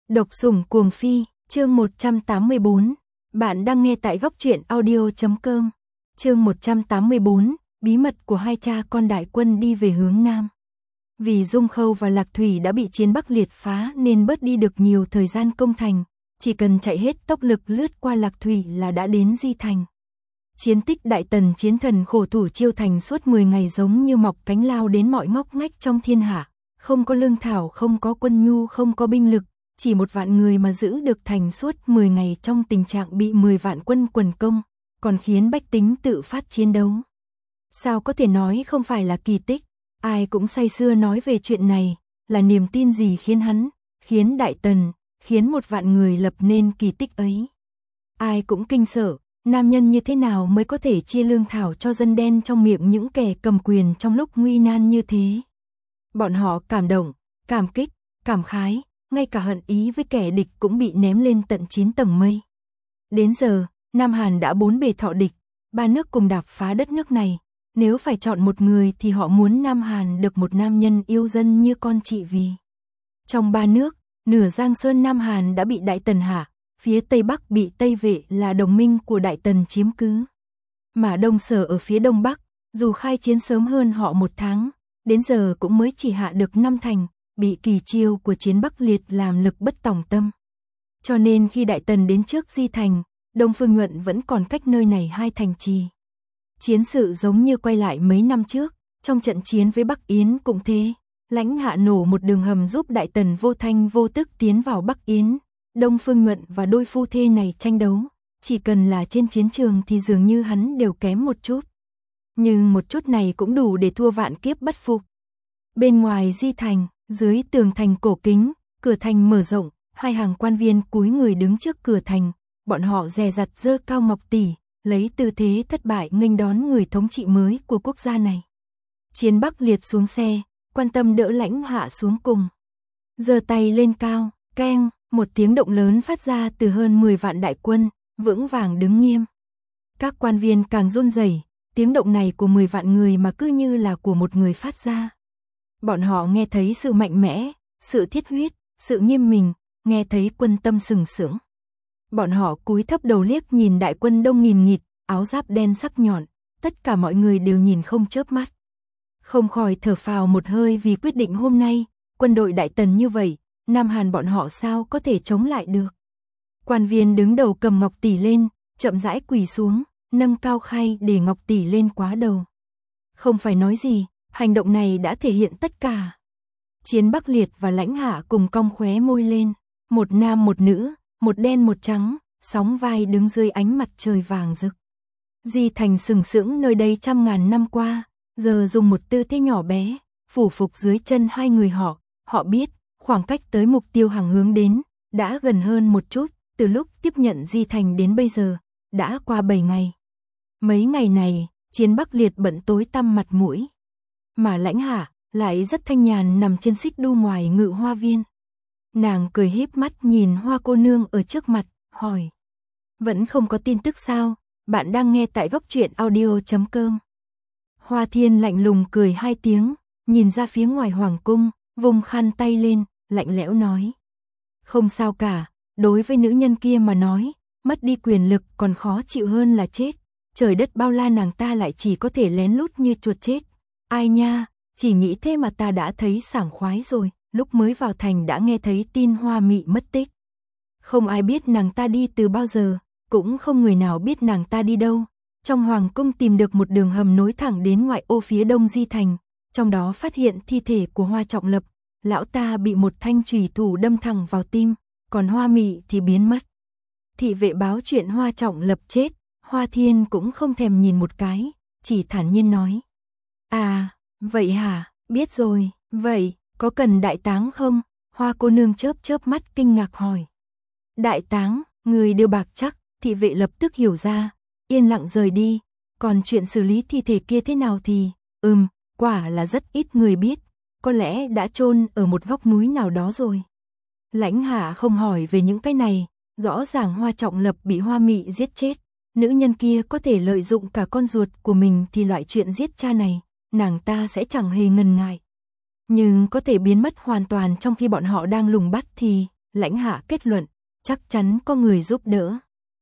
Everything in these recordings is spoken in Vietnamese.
Độc sủng cuồng phi, chương 184. Bạn đang nghe tại góc truyện audio.com. Chương 184, bí mật của hai cha con đại quân đi về hướng Nam. Vì Dung Khâu và Lạc Thủy đã bị chiến Bắc liệt phá nên bớt đi được nhiều thời gian công thành, chỉ cần chạy hết tốc lực lướt qua Lạc Thủy là đã đến Di Thành. Chiến tích Đại Tần chiến thần khổ thủ chiêu thành suốt 10 ngày giống như mọc cánh lao đến mọi ngóc ngách trong thiên hạ, không có lương thảo, không có quân nhu, không có binh lực, chỉ 1 vạn người mà giữ được thành suốt 10 ngày trong tình trạng bị 10 vạn quân quần công, còn khiến bách tính tự phát chiến đấu. Sao có thể nói không phải là kỳ tích, ai cũng say sưa nói về chuyện này, là niềm tin gì khiến hắn, khiến Đại Tần, khiến 1 vạn người lập nên kỳ tích ấy. Ai cũng kinh sợ, nam nhân như thế nào mới có thể chia lương thảo cho dân đen trong miệng những kẻ cầm quyền trong lúc nguy nan như thế. Bọn họ cảm động, cảm kích, cảm khái, ngay cả hận ý với kẻ địch cũng bị ném lên tận 9 tầng mây. Đến giờ, Nam Hàn đã 4 bề thọ địch, 3 nước cùng đạp phá đất nước này. Nếu phải chọn một người thì họ muốn Nam Hàn được một nam nhân yêu dân như con chị Vì. Trong 3 nước, nửa Giang Sơn Nam Hàn đã bị Đại Tần hạ, phía Tây Bắc bị Tây Vệ là đồng minh của Đại Tần chiếm cứ. Mà Đông Sở ở phía Đông Bắc, dù khai chiến sớm hơn họ 1 tháng, đến giờ cũng mới chỉ hạ được 5 thành, bị kỳ chiêu của chiến Bắc liệt làm lực bất tòng tâm. Cho nên khi Đại Tần đến trước Di Thành, Đông Phương Nhuận vẫn còn cách nơi này 2 thành trì. Chiến sự giống như quay lại mấy năm trước, trong trận chiến với Bắc Yến cũng thế, Lãnh Hạ nổ một đường hầm giúp Đại Tần vô thanh vô tức tiến vào Bắc Yến. Đông Phương Nhuận và đôi phu thê này tranh đấu, chỉ cần là trên chiến trường thì dường như hắn đều kém một chút. Nhưng một chút này cũng đủ để thua vạn kiếp bất phục. Bên ngoài Di Thành, dưới tường thành cổ kính, cửa thành mở rộng, 2 hàng quan viên cúi người đứng trước cửa thành, bọn họ dè dặt giơ cao ngọc tỷ, lấy tư thế thất bại nghênh đón người thống trị mới của quốc gia này. Chiến Bắc liệt xuống xe, quan tâm đỡ Lãnh Hạ xuống cùng. Giơ tay lên cao, keng, một tiếng động lớn phát ra từ hơn 10 vạn đại quân, vững vàng đứng nghiêm. Các quan viên càng run rẩy, tiếng động này của 10 vạn người mà cứ như là của một người phát ra. Bọn họ nghe thấy sự mạnh mẽ, sự thiết huyết, sự nghiêm minh, nghe thấy quân tâm sừng sững. Bọn họ cúi thấp đầu liếc nhìn đại quân đông nghìn nghịt, áo giáp đen sắc nhọn, tất cả mọi người đều nhìn không chớp mắt. Không khỏi thở phào một hơi vì quyết định hôm nay, quân đội Đại Tần như vậy, Nam Hàn bọn họ sao có thể chống lại được. Quan viên đứng đầu cầm ngọc tỷ lên, chậm rãi quỳ xuống, nâng cao khay để ngọc tỷ lên quá đầu. Không phải nói gì, hành động này đã thể hiện tất cả. Chiến Bắc liệt và Lãnh Hạ cùng cong khóe môi lên, một nam một nữ, một đen một trắng, sóng vai đứng dưới ánh mặt trời vàng rực. Di Thành sừng sững nơi đây trăm ngàn năm qua, giờ dùng một tư thế nhỏ bé, phủ phục dưới chân 2 người họ biết, khoảng cách tới mục tiêu hàng hướng đến, đã gần hơn một chút, từ lúc tiếp nhận Di Thành đến bây giờ, đã qua 7 ngày. Mấy ngày này, chiến Bắc liệt bận tối tăm mặt mũi. Mà Lãnh Hạ lại rất thanh nhàn nằm trên xích đu ngoài Ngự Hoa Viên. Nàng cười híp mắt nhìn Hoa cô nương ở trước mặt, hỏi. Vẫn không có tin tức sao? Bạn đang nghe tại góc truyện audio.com. Hoa Thiên lạnh lùng cười 2 tiếng, nhìn ra phía ngoài hoàng cung, vùng khăn tay lên, lạnh lẽo nói. Không sao cả, đối với nữ nhân kia mà nói, mất đi quyền lực còn khó chịu hơn là chết. Trời đất bao la nàng ta lại chỉ có thể lén lút như chuột chết. Ai nha, chỉ nghĩ thế mà ta đã thấy sảng khoái rồi, lúc mới vào thành đã nghe thấy tin Hoa Mị mất tích. Không ai biết nàng ta đi từ bao giờ, cũng không người nào biết nàng ta đi đâu. Trong hoàng cung tìm được một đường hầm nối thẳng đến ngoại ô phía đông Di Thành, trong đó phát hiện thi thể của Hoa Trọng Lập, lão ta bị một thanh chùy thủ đâm thẳng vào tim, còn Hoa Mị thì biến mất. Thị vệ báo chuyện Hoa Trọng Lập chết, Hoa Thiên cũng không thèm nhìn một cái, chỉ thản nhiên nói. À, vậy hả, biết rồi, vậy, có cần đại táng không? Hoa cô nương chớp chớp mắt kinh ngạc hỏi. Đại táng, người đưa bạc chắc, thị vệ lập tức hiểu ra, yên lặng rời đi, còn chuyện xử lý thi thể kia thế nào thì, quả là rất ít người biết, có lẽ đã chôn ở một góc núi nào đó rồi. Lãnh Hạ không hỏi về những cái này, rõ ràng Hoa Trọng Lập bị Hoa Mị giết chết, nữ nhân kia có thể lợi dụng cả con ruột của mình thì loại chuyện giết cha này, nàng ta sẽ chẳng hề ngần ngại. Nhưng có thể biến mất hoàn toàn trong khi bọn họ đang lùng bắt thì, Lãnh Hạ kết luận, chắc chắn có người giúp đỡ.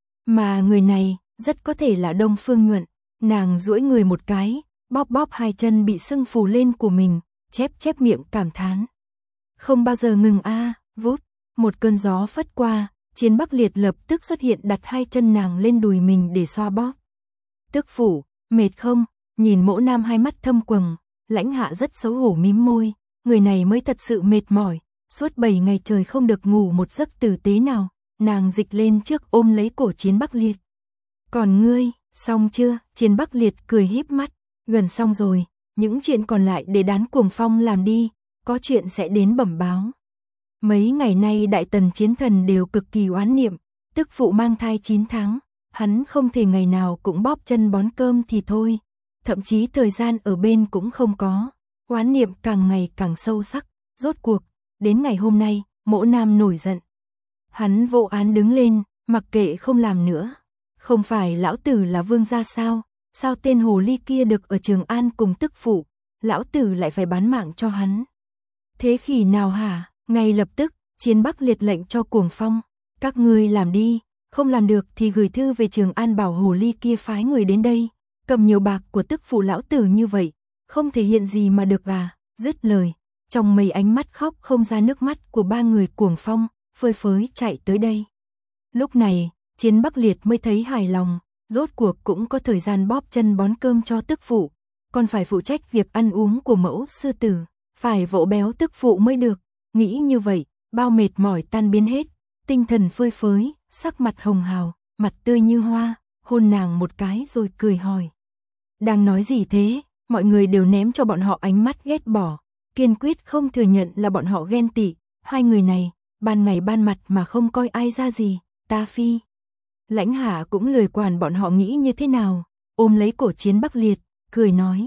Mà người này, rất có thể là Đông Phương Nhuận. Nàng duỗi người một cái, bóp bóp hai chân bị sưng phù lên của mình, chép miệng cảm thán. Không bao giờ ngừng a, vút, một cơn gió phất qua, Chiến Bắc Liệt lập tức xuất hiện đặt hai chân nàng lên đùi mình để xoa bóp. Tức phụ, mệt không? Nhìn Mỗ Nam hai mắt thâm quầng, Lãnh Hạ rất xấu hổ mím môi, người này mới thật sự mệt mỏi, suốt 7 ngày trời không được ngủ một giấc tử tế nào. Nàng dịch lên trước ôm lấy cổ Chiến Bắc Liệt. Còn ngươi, xong chưa? Chiến Bắc Liệt cười híp mắt, gần xong rồi, những chuyện còn lại để Đán Cuồng Phong làm đi, có chuyện sẽ đến bẩm báo. Mấy ngày nay Đại Tần Chiến Thần đều cực kỳ oán niệm, tức phụ mang thai 9 tháng, hắn không thể ngày nào cũng bóp chân bón cơm thì thôi, thậm chí thời gian ở bên cũng không có, oán niệm càng ngày càng sâu sắc, rốt cuộc, đến ngày hôm nay, Mỗ Nam nổi giận. Hắn vô án đứng lên, mặc kệ không làm nữa. Không phải lão tử là vương gia sao? Sao tên hồ ly kia được ở Trường An cùng tức phụ, lão tử lại phải bán mạng cho hắn? Thế khỉ nào hả? Ngay lập tức, Chiến Bắc Liệt lệnh cho Cuồng Phong. Các ngươi làm đi, không làm được thì gửi thư về Trường An bảo hồ ly kia phái người đến đây. Cầm nhiều bạc của tức phụ lão tử như vậy, không thể hiện gì mà được à? Dứt lời, trong mấy ánh mắt khóc không ra nước mắt của ba người Cuồng Phong, phơi phới chạy tới đây. Lúc này, Chiến Bắc Liệt mới thấy hài lòng, rốt cuộc cũng có thời gian bóp chân bón cơm cho tức phụ, còn phải phụ trách việc ăn uống của mẫu sư tử, phải vỗ béo tức phụ mới được. Nghĩ như vậy, bao mệt mỏi tan biến hết, tinh thần phơi phới, sắc mặt hồng hào, mặt tươi như hoa, hôn nàng một cái rồi cười hỏi. Đang nói gì thế? Mọi người đều ném cho bọn họ ánh mắt ghét bỏ, kiên quyết không thừa nhận là bọn họ ghen tị, hai người này, ban ngày ban mặt mà không coi ai ra gì, ta phi. Lãnh Hạ cũng lười quản bọn họ nghĩ như thế nào, ôm lấy cổ Chiến Bắc Liệt, cười nói.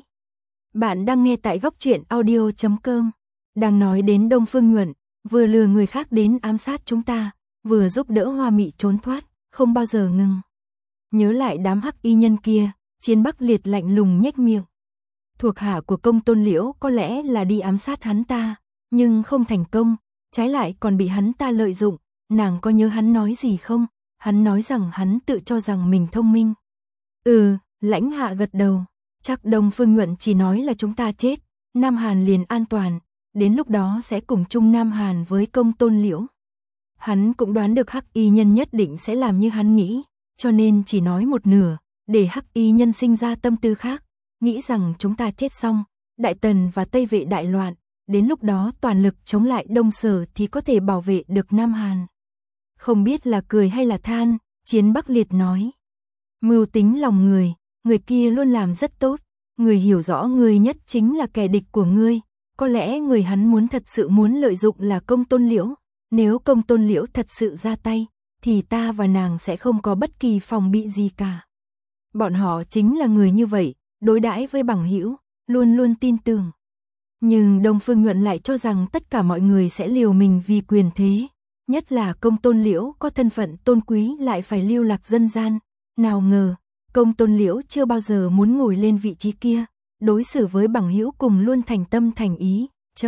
Bạn đang nghe tại góc truyện audio.com, đang nói đến Đông Phương Nhuận, vừa lừa người khác đến ám sát chúng ta, vừa giúp đỡ Hoa Mị trốn thoát, không bao giờ ngừng. Nhớ lại đám hắc y nhân kia, Chiến Bắc Liệt lạnh lùng nhếch miệng. Thuộc hạ của Công Tôn Liễu có lẽ là đi ám sát hắn ta, nhưng không thành công, trái lại còn bị hắn ta lợi dụng, nàng có nhớ hắn nói gì không? Hắn nói rằng hắn tự cho rằng mình thông minh. Lãnh Hạ gật đầu, chắc Đông Phương Nhuận chỉ nói là chúng ta chết, Nam Hàn liền an toàn, đến lúc đó sẽ cùng chung Nam Hàn với Công Tôn Liễu. Hắn cũng đoán được hắc y nhân nhất định sẽ làm như hắn nghĩ, cho nên chỉ nói một nửa, để hắc y nhân sinh ra tâm tư khác, nghĩ rằng chúng ta chết xong, Đại Tần và Tây Vệ đại loạn, đến lúc đó toàn lực chống lại Đông Sở thì có thể bảo vệ được Nam Hàn. Không biết là cười hay là than, Chiến Bắc Liệt nói. Mưu tính lòng người kia luôn làm rất tốt, người hiểu rõ người nhất chính là kẻ địch của ngươi, có lẽ người hắn muốn thật sự muốn lợi dụng là Công Tôn Liễu, nếu Công Tôn Liễu thật sự ra tay, thì ta và nàng sẽ không có bất kỳ phòng bị gì cả. Bọn họ chính là người như vậy, đối đãi với bằng hữu, luôn luôn tin tưởng. Nhưng Đông Phương Nhuận lại cho rằng tất cả mọi người sẽ liều mình vì quyền thế, nhất là Công Tôn Liễu có thân phận tôn quý lại phải lưu lạc dân gian, nào ngờ, Công Tôn Liễu chưa bao giờ muốn ngồi lên vị trí kia, đối xử với bằng hữu cùng luôn thành tâm thành ý,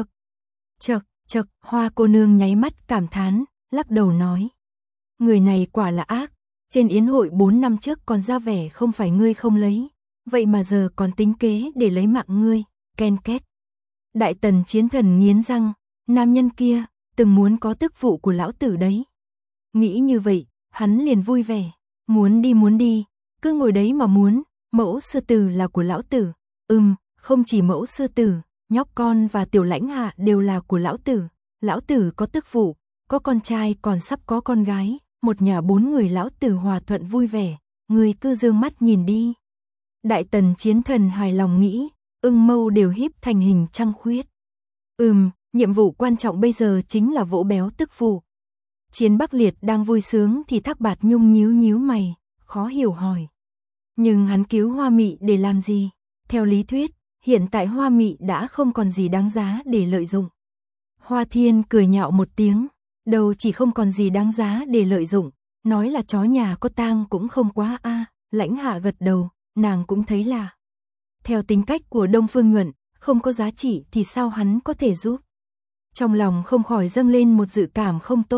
chậc, Hoa cô nương nháy mắt cảm thán, lắc đầu nói. Người này quả là ác, trên yến hội 4 năm trước còn ra vẻ không phải ngươi không lấy, vậy mà giờ còn tính kế để lấy mạng ngươi, ken két. Đại Tần Chiến Thần nghiến răng, nam nhân kia, từng muốn có tức phụ của lão tử đấy. Nghĩ như vậy, hắn liền vui vẻ, muốn đi, cứ ngồi đấy mà muốn, mẫu sư tử là của lão tử, không chỉ mẫu sư tử, nhóc con và tiểu Lãnh Hạ đều là của lão tử có tức phụ, có con trai còn sắp có con gái, một nhà 4 người lão tử hòa thuận vui vẻ, người cứ dương mắt nhìn đi. Đại Tần Chiến Thần hài lòng nghĩ, mâu đều híp thành hình trăng khuyết. Nhiệm vụ quan trọng bây giờ chính là vỗ béo tức phụ. Chiến Bắc Liệt đang vui sướng thì Thác Bạt Nhung nhíu mày, khó hiểu hỏi. Nhưng hắn cứu Hoa Mị để làm gì? Theo lý thuyết, hiện tại Hoa Mị đã không còn gì đáng giá để lợi dụng. Hoa Thiên cười nhạo một tiếng, đâu chỉ không còn gì đáng giá để lợi dụng, nói là chó nhà có tang cũng không quá a. Lãnh Hạ gật đầu, nàng cũng thấy là. Theo tính cách của Đông Phương Nhuận, không có giá trị thì sao hắn có thể giúp? Trong lòng không khỏi dâng lên một dự cảm không tốt,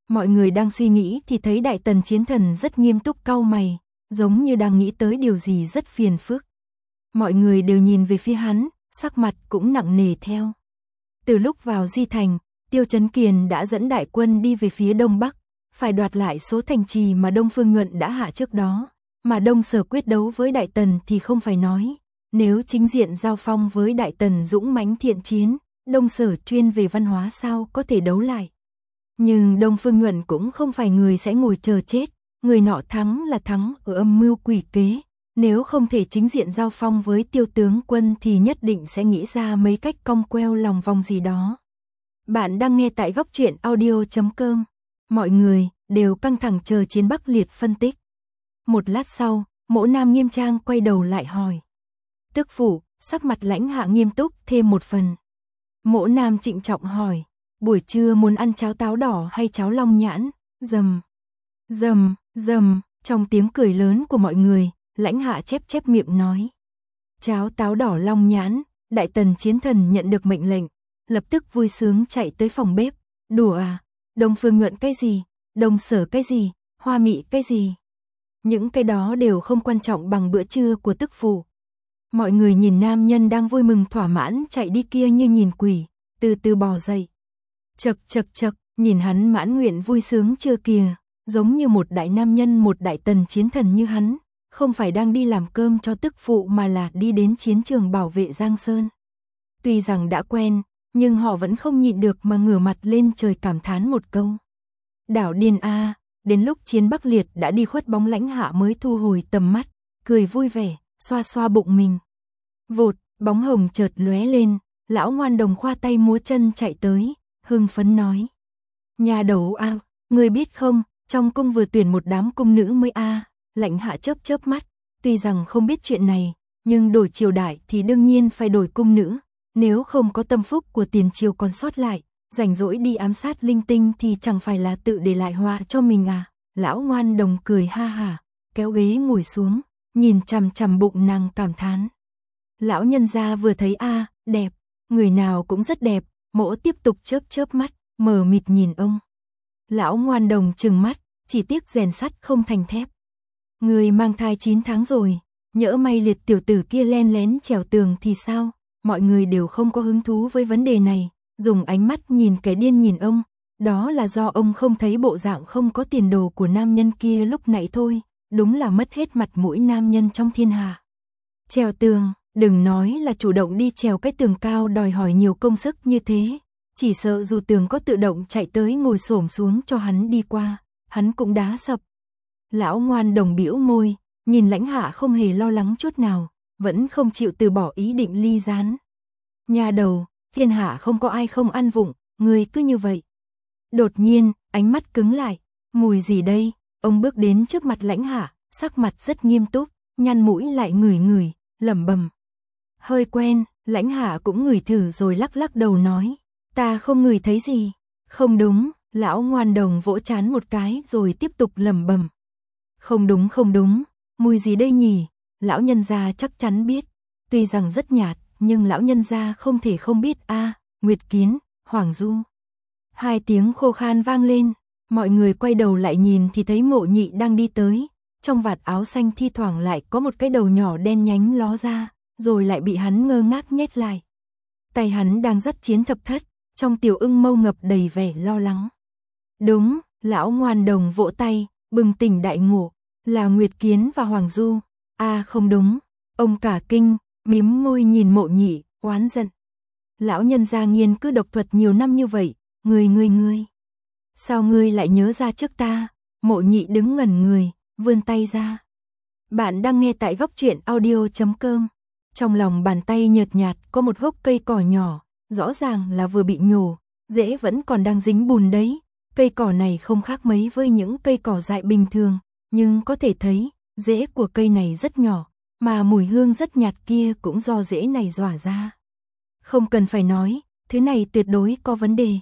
Mọi người đang suy nghĩ thì thấy Đại Tần Chiến Thần rất nghiêm túc cau mày, giống như đang nghĩ tới điều gì rất phiền phức. Mọi người đều nhìn về phía hắn, sắc mặt cũng nặng nề theo. Từ lúc vào Di Thành, Tiêu Chấn Kiền đã dẫn đại quân đi về phía Đông Bắc, phải đoạt lại số thành trì mà Đông Phương Nhuận đã hạ trước đó, mà Đông Sở quyết đấu với Đại Tần thì không phải nói. Nếu chính diện giao phong với Đại Tần dũng mãnh thiện chiến, Đông Sở chuyên về văn hóa sao có thể đấu lại. Nhưng Đông Phương Nhuận cũng không phải người sẽ ngồi chờ chết, người nọ thắng là thắng ở âm mưu quỷ kế. Nếu không thể chính diện giao phong với Tiêu tướng quân thì nhất định sẽ nghĩ ra mấy cách cong queo lòng vòng gì đó. Bạn đang nghe tại góc truyện audio.com. Mọi người đều căng thẳng chờ Chiến Bắc Liệt phân tích. Một lát sau, Mỗ Nam nghiêm trang quay đầu lại hỏi. Tức phụ, sắc mặt Lãnh Hạ nghiêm túc thêm một phần. Mỗ Nam trịnh trọng hỏi, buổi trưa muốn ăn cháo táo đỏ hay cháo long nhãn? Rầm, rầm, rầm, trong tiếng cười lớn của mọi người, Lãnh Hạ chép chép miệng nói. Cháo táo đỏ long nhãn. Đại Tần Chiến Thần nhận được mệnh lệnh, lập tức vui sướng chạy tới phòng bếp. Đùa à, Đông Phương Nhuận cái gì, Đông Sở cái gì, Hoa Mị cái gì. Những cái đó đều không quan trọng bằng bữa trưa của tức phụ. Mọi người nhìn nam nhân đang vui mừng thỏa mãn chạy đi kia như nhìn quỷ, từ từ bò dậy. Chậc chậc chậc, nhìn hắn mãn nguyện vui sướng chưa kìa, giống như một đại nam nhân, một Đại Tần Chiến Thần như hắn, không phải đang đi làm cơm cho tức phụ mà là đi đến chiến trường bảo vệ Giang Sơn. Tuy rằng đã quen, nhưng họ vẫn không nhịn được mà ngửa mặt lên trời cảm thán một câu. Đảo điên a, đến lúc Chiến Bắc Liệt đã đi khuất bóng Lãnh Hạ mới thu hồi tầm mắt, cười vui vẻ, xoa xoa bụng mình. Vụt, bóng hồng chợt lóe lên, lão ngoan đồng khoa tay múa chân chạy tới, hưng phấn nói. Nhà đầu a, người biết không, trong cung vừa tuyển một đám cung nữ mới a. Lãnh Hạ chớp chớp mắt, tuy rằng không biết chuyện này, nhưng đổi triều đại thì đương nhiên phải đổi cung nữ, nếu không có tâm phúc của tiền triều còn sót lại, rảnh rỗi đi ám sát linh tinh thì chẳng phải là tự để lại họa cho mình à. Lão ngoan đồng cười ha hả, kéo ghế ngồi xuống, nhìn chằm chằm bụng nàng cảm thán. Lão nhân gia vừa thấy a, đẹp, người nào cũng rất đẹp. Mỗ tiếp tục chớp chớp mắt, mờ mịt nhìn ông. Lão ngoan đồng trừng mắt, chỉ tiếc rèn sắt không thành thép. Người mang thai 9 tháng rồi, nhỡ may Liệt tiểu tử kia len lén trèo tường thì sao? Mọi người đều không có hứng thú với vấn đề này, dùng ánh mắt nhìn kẻ điên nhìn ông. Đó là do ông không thấy bộ dạng không có tiền đồ của nam nhân kia lúc nãy thôi, đúng là mất hết mặt mũi nam nhân trong thiên hạ. Trèo tường, đừng nói là chủ động đi trèo cái tường cao đòi hỏi nhiều công sức như thế, chỉ sợ dù tường có tự động chạy tới ngồi xổm xuống cho hắn đi qua, hắn cũng đá sập. Lão ngoan đồng bĩu môi, nhìn Lãnh Hạ không hề lo lắng chút nào, vẫn không chịu từ bỏ ý định ly gián. Nhà đầu, thiên hạ không có ai không ăn vụng, người cứ như vậy. Đột nhiên, ánh mắt cứng lại, mùi gì đây? Ông bước đến trước mặt Lãnh Hạ, sắc mặt rất nghiêm túc, nhăn mũi lại ngửi ngửi, lẩm bẩm. Hơi quen, Lãnh Hạ cũng ngửi thử rồi lắc lắc đầu nói, ta không ngửi thấy gì. Không đúng, lão ngoan đồng vỗ trán một cái rồi tiếp tục lẩm bẩm. Không đúng, mùi gì đây nhỉ? Lão nhân gia chắc chắn biết, tuy rằng rất nhạt, nhưng lão nhân gia không thể không biết a. Nguyệt Kiến, Hoàng Du. Hai tiếng khô khan vang lên, mọi người quay đầu lại nhìn thì thấy Mộ Nhị đang đi tới, trong vạt áo xanh thi thoảng lại có một cái đầu nhỏ đen nhánh ló ra, rồi lại bị hắn ngơ ngác nhét lại. Tay hắn đang dắt Chiến Thập Thất, trong tiểu ưng mâu ngập đầy vẻ lo lắng. Đúng, lão ngoan đồng vỗ tay, bừng tỉnh đại ngộ, là Nguyệt Kiến và Hoàng Du. À không đúng, ông cả kinh, mím môi nhìn Mộ Nhị, oán giận. Lão nhân gia nghiên cứ độc thuật nhiều năm như vậy, ngươi. Sao ngươi lại nhớ ra trước ta? Mộ Nhị đứng ngẩn người, vươn tay ra. Bạn đang nghe tại góc truyện audio.com. Trong lòng bàn tay nhợt nhạt có một gốc cây cỏ nhỏ, rõ ràng là vừa bị nhổ, rễ vẫn còn đang dính bùn đấy. Cây cỏ này không khác mấy với những cây cỏ dại bình thường, nhưng có thể thấy, rễ của cây này rất nhỏ, mà mùi hương rất nhạt kia cũng do rễ này rỏa ra. Không cần phải nói, thứ này tuyệt đối có vấn đề.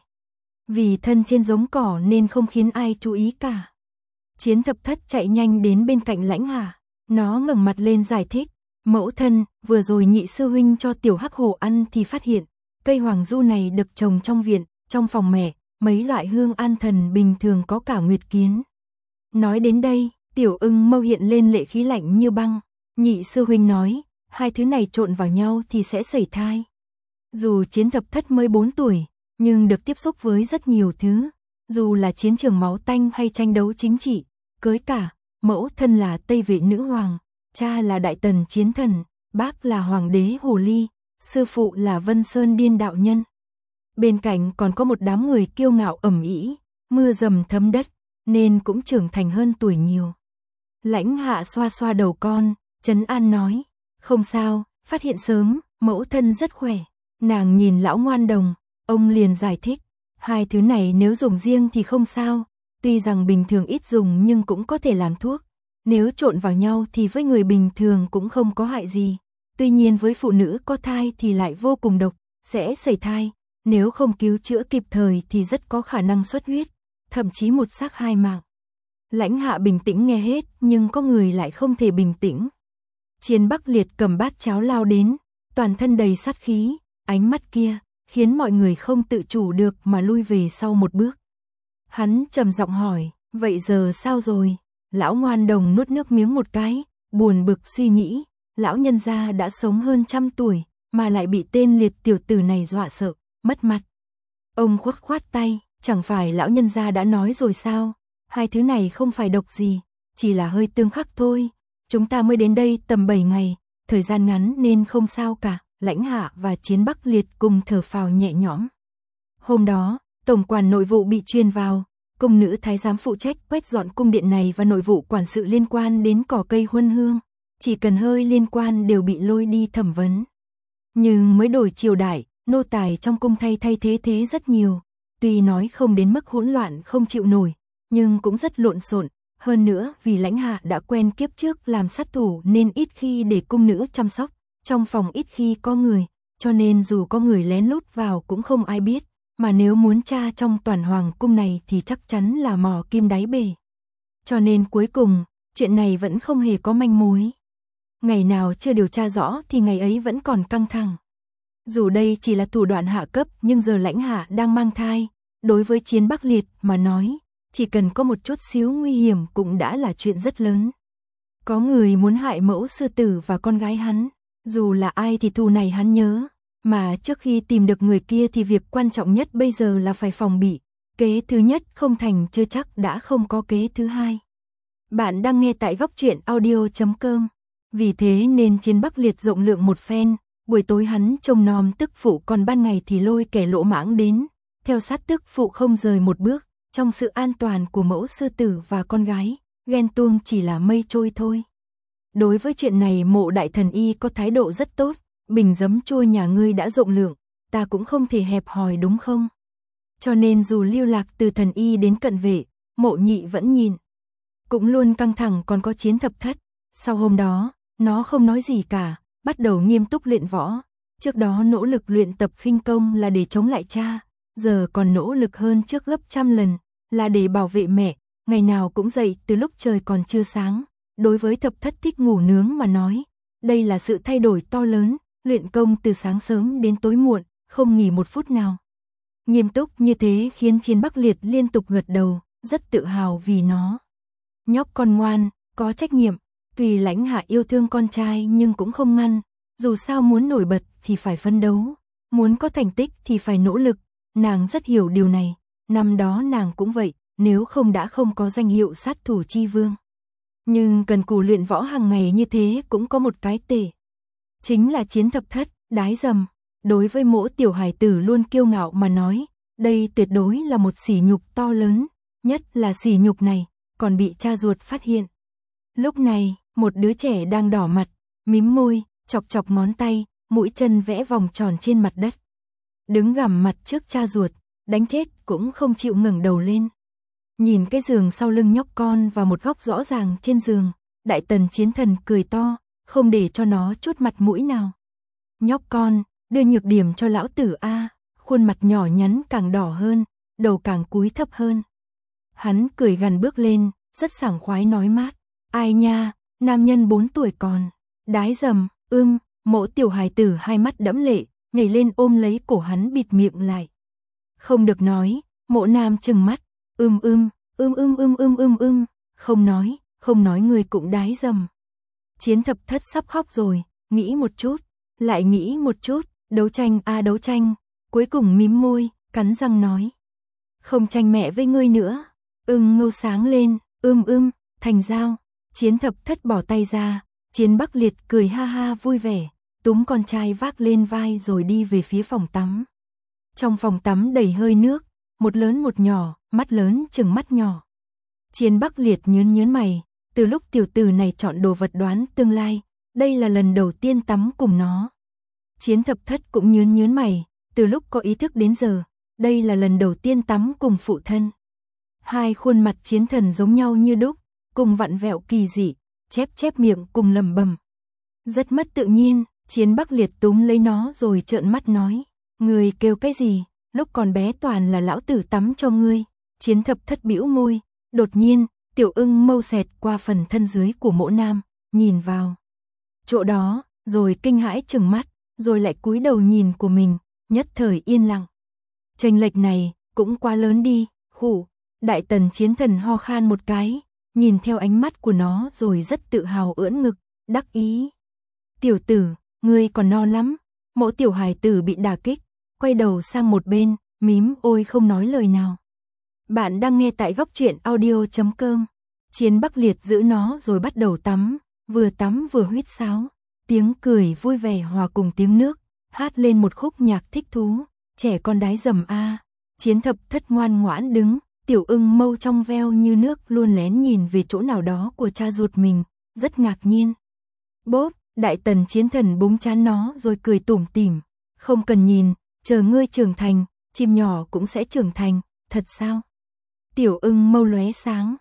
Vì thân trên giống cỏ nên không khiến ai chú ý cả. Chiến Thập Thất chạy nhanh đến bên cạnh Lãnh Hạ, nó ngẩng mặt lên giải thích, mẫu thân, vừa rồi Nhị sư huynh cho tiểu hắc hổ ăn thì phát hiện, cây Hoàng Du này được trồng trong viện, trong phòng mẹ, mấy loại hương an thần bình thường có cả nguyệt kiến. Nói đến đây, Tiểu Ưng Mâu hiện lên lệ khí lạnh như băng, nhị sư huynh nói, hai thứ này trộn vào nhau thì sẽ sẩy thai. Dù Chiến Thập Thất mới 4 tuổi, nhưng được tiếp xúc với rất nhiều thứ, dù là chiến trường máu tanh hay tranh đấu chính trị, cưới cả, mẫu thân là Tây Vệ nữ hoàng, cha là Đại Tần chiến thần, bác là hoàng đế Hồ Ly, sư phụ là Vân Sơn Điên đạo nhân. Bên cạnh còn có một đám người kiêu ngạo ầm ĩ, mưa dầm thấm đất, nên cũng trưởng thành hơn tuổi nhiều. Lãnh Hạ xoa xoa đầu con, trấn an nói, không sao, phát hiện sớm, mẫu thân rất khỏe. Nàng nhìn lão Ngoan Đồng, ông liền giải thích, hai thứ này nếu dùng riêng thì không sao, tuy rằng bình thường ít dùng nhưng cũng có thể làm thuốc. Nếu trộn vào nhau thì với người bình thường cũng không có hại gì. Tuy nhiên với phụ nữ có thai thì lại vô cùng độc, sẽ sẩy thai. Nếu không cứu chữa kịp thời thì rất có khả năng xuất huyết, thậm chí một xác hai mạng. Lãnh Hạ bình tĩnh nghe hết nhưng có người lại không thể bình tĩnh. Chiến Bắc Liệt cầm bát cháo lao đến, toàn thân đầy sát khí, ánh mắt kia khiến mọi người không tự chủ được mà lui về sau một bước. Hắn trầm giọng hỏi, vậy giờ sao rồi? Lão Ngoan Đồng nuốt nước miếng một cái, buồn bực suy nghĩ, lão nhân gia đã sống hơn 100 tuổi, mà lại bị tên liệt tiểu tử này dọa sợ, mất mặt. Ông khuất khoát tay, chẳng phải lão nhân gia đã nói rồi sao? Hai thứ này không phải độc gì, chỉ là hơi tương khắc thôi. Chúng ta mới đến đây tầm 7 ngày, thời gian ngắn nên không sao cả. Lãnh Hạ và Chiến Bắc Liệt cùng thở phào nhẹ nhõm. Hôm đó, tổng quản nội vụ bị truyền vào, cung nữ thái giám phụ trách quét dọn cung điện này và nội vụ quản sự liên quan đến cỏ cây huân hương, chỉ cần hơi liên quan đều bị lôi đi thẩm vấn. Nhưng mới đổi triều đại, nô tài trong cung thay thế rất nhiều, tuy nói không đến mức hỗn loạn không chịu nổi, nhưng cũng rất lộn xộn. Hơn nữa vì Lãnh Hạ đã quen kiếp trước làm sát thủ nên ít khi để cung nữ chăm sóc. Trong phòng ít khi có người, cho nên dù có người lén lút vào cũng không ai biết, mà nếu muốn tra trong toàn hoàng cung này thì chắc chắn là mò kim đáy bể. Cho nên cuối cùng, chuyện này vẫn không hề có manh mối. Ngày nào chưa điều tra rõ thì ngày ấy vẫn còn căng thẳng. Dù đây chỉ là thủ đoạn hạ cấp nhưng giờ Lãnh Hạ đang mang thai, đối với Chiến Bắc Liệt mà nói, chỉ cần có một chút xíu nguy hiểm cũng đã là chuyện rất lớn. Có người muốn hại mẫu sư tử và con gái hắn. Dù là ai thì thù này hắn nhớ, mà trước khi tìm được người kia thì việc quan trọng nhất bây giờ là phải phòng bị. Kế thứ nhất không thành chưa chắc đã không có kế thứ hai. Bạn đang nghe tại góc truyện audio.com. Vì thế nên Chiến Bắc Liệt rộng lượng một phen, buổi tối hắn trông nom tức phụ còn ban ngày thì lôi kẻ lỗ mãng đến, theo sát tức phụ không rời một bước, trong sự an toàn của mẫu sư tử và con gái, ghen tuông chỉ là mây trôi thôi. Đối với chuyện này Mộ Đại Thần Y có thái độ rất tốt, bình giấm chua nhà ngươi đã rộng lượng, ta cũng không thể hẹp hòi đúng không? Cho nên dù lưu lạc từ Thần Y đến Cận Vệ, Mộ Nhị vẫn nhìn. Cũng luôn căng thẳng còn có Chiến Thập Thất, sau hôm đó, nó không nói gì cả, bắt đầu nghiêm túc luyện võ. Trước đó nỗ lực luyện tập khinh công là để chống lại cha, giờ còn nỗ lực hơn trước gấp 100 lần, là để bảo vệ mẹ, ngày nào cũng dậy từ lúc trời còn chưa sáng. Đối với Thập Thất thích ngủ nướng mà nói, đây là sự thay đổi to lớn, luyện công từ sáng sớm đến tối muộn, không nghỉ một phút nào. Nghiêm túc như thế khiến Chiến Bắc Liệt liên tục gật đầu, rất tự hào vì nó. Nhóc con ngoan, có trách nhiệm, tuy Lãnh Hạ yêu thương con trai nhưng cũng không ngăn, dù sao muốn nổi bật thì phải phấn đấu, muốn có thành tích thì phải nỗ lực, nàng rất hiểu điều này, năm đó nàng cũng vậy, nếu không đã không có danh hiệu sát thủ chi vương. Nhưng cần cù luyện võ hàng ngày như thế cũng có một cái tệ. Chính là Chiến Thập Thất, đái dầm. Đối với mỗi tiểu hài tử luôn kiêu ngạo mà nói, đây tuyệt đối là một sỉ nhục to lớn, nhất là sỉ nhục này, còn bị cha ruột phát hiện. Lúc này, một đứa trẻ đang đỏ mặt, mím môi, chọc chọc ngón tay, mũi chân vẽ vòng tròn trên mặt đất. Đứng gằm mặt trước cha ruột, đánh chết cũng không chịu ngẩng đầu lên. Nhìn cái giường sau lưng nhóc con và một góc rõ ràng trên giường, Đại Tần Chiến Thần cười to, không để cho nó chút mặt mũi nào. Nhóc con, đưa nhược điểm cho lão tử a. Khuôn mặt nhỏ nhắn càng đỏ hơn, đầu càng cúi thấp hơn. Hắn cười gằn bước lên, rất sảng khoái nói mát, ai nha, nam nhân 4 tuổi còn, đái dầm, Mỗ tiểu hài tử hai mắt đẫm lệ, nhảy lên ôm lấy cổ hắn bịt miệng lại. Không được nói, Mộ Nam trừng mắt, không nói người cũng đái dầm. Chiến Thập Thất sắp khóc rồi, nghĩ một chút, lại nghĩ một chút, đấu tranh, cuối cùng mím môi, cắn răng nói. Không tranh mẹ với ngươi nữa. Ngâu sáng lên, thành giao. Chiến Thập Thất bỏ tay ra, Chiến Bắc Liệt cười ha ha vui vẻ, túm con trai vác lên vai rồi đi về phía phòng tắm. Trong phòng tắm đầy hơi nước, một lớn một nhỏ, mắt lớn chừng mắt nhỏ. Chiến Bắc Liệt nhớn mày, từ lúc tiểu tử này chọn đồ vật đoán tương lai, đây là lần đầu tiên tắm cùng nó. Chiến Thập Thất cũng nhớn mày, từ lúc có ý thức đến giờ, đây là lần đầu tiên tắm cùng phụ thân. Hai khuôn mặt chiến thần giống nhau như đúc, cùng vặn vẹo kỳ dị, chép miệng cùng lẩm bẩm. Rất mất tự nhiên, Chiến Bắc Liệt túm lấy nó rồi trợn mắt nói, ngươi kêu cái gì, lúc còn bé toàn là lão tử tắm cho ngươi. Chiến Thập Thất bĩu môi, đột nhiên, Tiểu Ưng mâu xẹt qua phần thân dưới của Mộ Nam, nhìn vào chỗ đó, rồi kinh hãi trừng mắt, rồi lại cúi đầu nhìn của mình, nhất thời yên lặng. Chênh lệch này cũng quá lớn đi, khụ. Đại Tần chiến thần ho khan một cái, nhìn theo ánh mắt của nó rồi rất tự hào ưỡn ngực, đắc ý. Tiểu tử, ngươi còn non lắm. Mộ tiểu hài tử bị đả kích, quay đầu sang một bên, mím ôi không nói lời nào. Bạn đang nghe tại góc truyện audio.com. Chiến Bắc Liệt giữ nó rồi bắt đầu tắm vừa huýt sáo, tiếng cười vui vẻ hòa cùng tiếng nước, hát lên một khúc nhạc thích thú, trẻ con đái dầm a. Chiến Thập Thất ngoan ngoãn đứng, Tiểu Ưng mâu trong veo như nước luôn lén nhìn về chỗ nào đó của cha ruột mình, rất ngạc nhiên. Bốp, Đại Tần chiến thần búng chán nó rồi cười tủm tỉm, không cần nhìn, chờ ngươi trưởng thành, chim nhỏ cũng sẽ trưởng thành, thật sao? Tiểu Ưng mâu lóe sáng,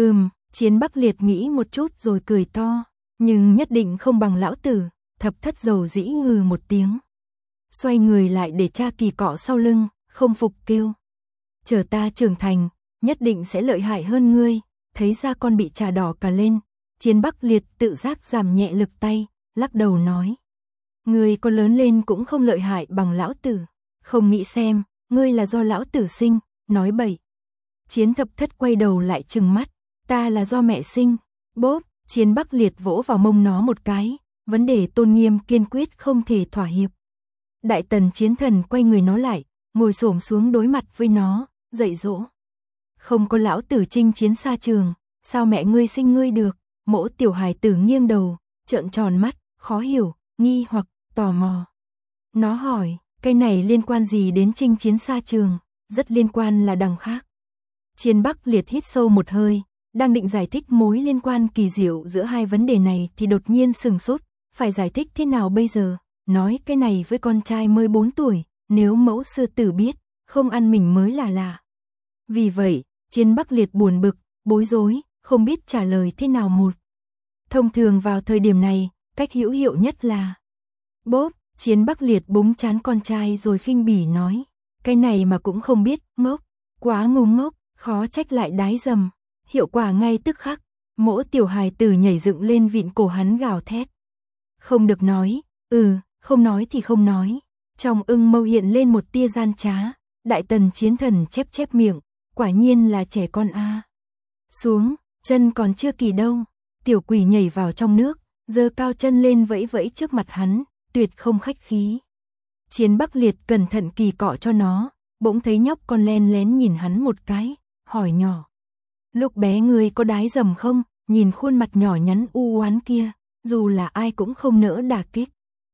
Chiến Bắc Liệt nghĩ một chút rồi cười to, nhưng nhất định không bằng lão tử. Thập Thất dầu dĩ ngừ một tiếng, xoay người lại để cha kỳ cọ sau lưng, không phục kêu. Chờ ta trưởng thành, nhất định sẽ lợi hại hơn ngươi. Thấy ra con bị trà đỏ cả lên, Chiến Bắc Liệt tự giác giảm nhẹ lực tay, lắc đầu nói. Ngươi có lớn lên cũng không lợi hại bằng lão tử, không nghĩ xem, ngươi là do lão tử sinh, nói bậy. Chiến Thập Thất quay đầu lại trừng mắt, ta là do mẹ sinh. Bốp, Chiến Bắc Liệt vỗ vào mông nó một cái, vấn đề tôn nghiêm kiên quyết không thể thỏa hiệp. Đại Tần chiến thần quay người nó lại, ngồi xổm xuống đối mặt với nó, dạy dỗ. Không có lão tử chinh chiến xa trường, sao mẹ ngươi sinh ngươi được? Mỗ tiểu hài tử nghiêng đầu, trợn tròn mắt, khó hiểu, nghi hoặc, tò mò. Nó hỏi, cái này liên quan gì đến chinh chiến xa trường? Rất liên quan là đằng khác. Chiến Bắc Liệt hít sâu một hơi, đang định giải thích mối liên quan kỳ diệu giữa hai vấn đề này thì đột nhiên sừng sốt, phải giải thích thế nào bây giờ? Nói cái này với con trai mới 4 tuổi, nếu mẫu sư tử biết, không ăn mình mới là lạ. Vì vậy, Chiến Bắc Liệt buồn bực, bối rối, không biết trả lời thế nào một. Thông thường vào thời điểm này, cách hữu hiệu nhất là bốp, Chiến Bắc Liệt búng chán con trai rồi khinh bỉ nói, cái này mà cũng không biết, ngốc, quá ngu ngốc, khó trách lại đái dầm. Hiệu quả ngay tức khắc, mỗ tiểu hài tử nhảy dựng lên vịn cổ hắn gào thét. Không được nói, không nói thì không nói. Trong Ưng mâu hiện lên một tia gian trá, Đại Tần chiến thần chép miệng, quả nhiên là trẻ con a. Xuống, chân còn chưa kỳ đâu. Tiểu quỷ nhảy vào trong nước, giơ cao chân lên vẫy vẫy trước mặt hắn, tuyệt không khách khí. Chiến Bắc Liệt cẩn thận kỳ cọ cho nó, bỗng thấy nhóc con len lén nhìn hắn một cái, hỏi nhỏ. Lúc bé ngươi có đái dầm không? Nhìn khuôn mặt nhỏ nhắn u oán kia, dù là ai cũng không nỡ đả kích.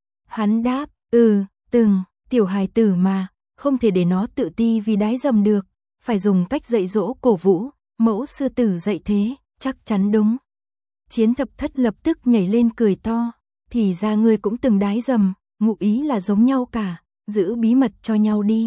Hắn đáp, từng, tiểu hài tử mà, không thể để nó tự ti vì đái dầm được, phải dùng cách dạy dỗ cổ vũ, mẫu sư tử dạy thế, chắc chắn đúng. Chiến Thập Thất lập tức nhảy lên cười to, thì ra ngươi cũng từng đái dầm, ngụ ý là giống nhau cả, giữ bí mật cho nhau đi.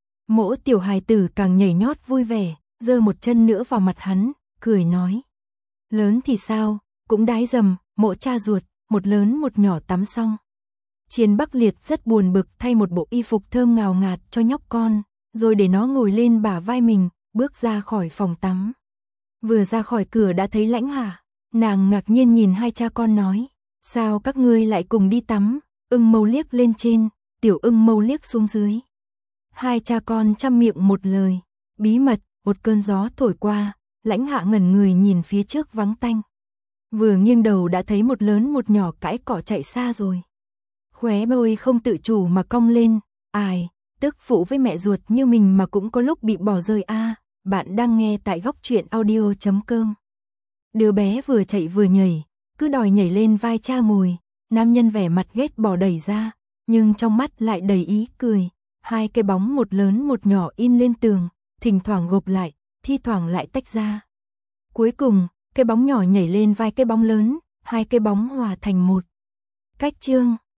Mỗ tiểu hài tử càng nhảy nhót vui vẻ, giơ một chân nữa vào mặt hắn, cười nói. Lớn thì sao, cũng đái dầm, mộ cha ruột, một lớn một nhỏ tắm xong. Chiến Bắc Liệt rất buồn bực thay một bộ y phục thơm ngào ngạt cho nhóc con, rồi để nó ngồi lên bả vai mình, bước ra khỏi phòng tắm. Vừa ra khỏi cửa đã thấy Lãnh Hà, nàng ngạc nhiên nhìn hai cha con nói, sao các ngươi lại cùng đi tắm? Ưng mâu liếc lên trên, Tiểu Ưng mâu liếc xuống dưới. Hai cha con chăm miệng một lời, Bí mật, một cơn gió thổi qua, Lãnh Hạ ngẩn người nhìn phía trước vắng tanh. Vừa nghiêng đầu đã thấy một lớn một nhỏ cãi cỏ chạy xa rồi. Khóe môi không tự chủ mà cong lên, ai, tức phụ với mẹ ruột như mình mà cũng có lúc bị bỏ rơi a. Bạn đang nghe tại Góc Truyện Audio.com. Đứa bé vừa chạy vừa nhảy, cứ đòi nhảy lên vai cha ngồi, nam nhân vẻ mặt ghét bỏ đẩy ra, nhưng trong mắt lại đầy ý cười. Hai cái bóng một lớn một nhỏ in lên tường, thỉnh thoảng gộp lại, thi thoảng lại tách ra. Cuối cùng, cái bóng nhỏ nhảy lên vai cái bóng lớn, hai cái bóng hòa thành một. Cách chương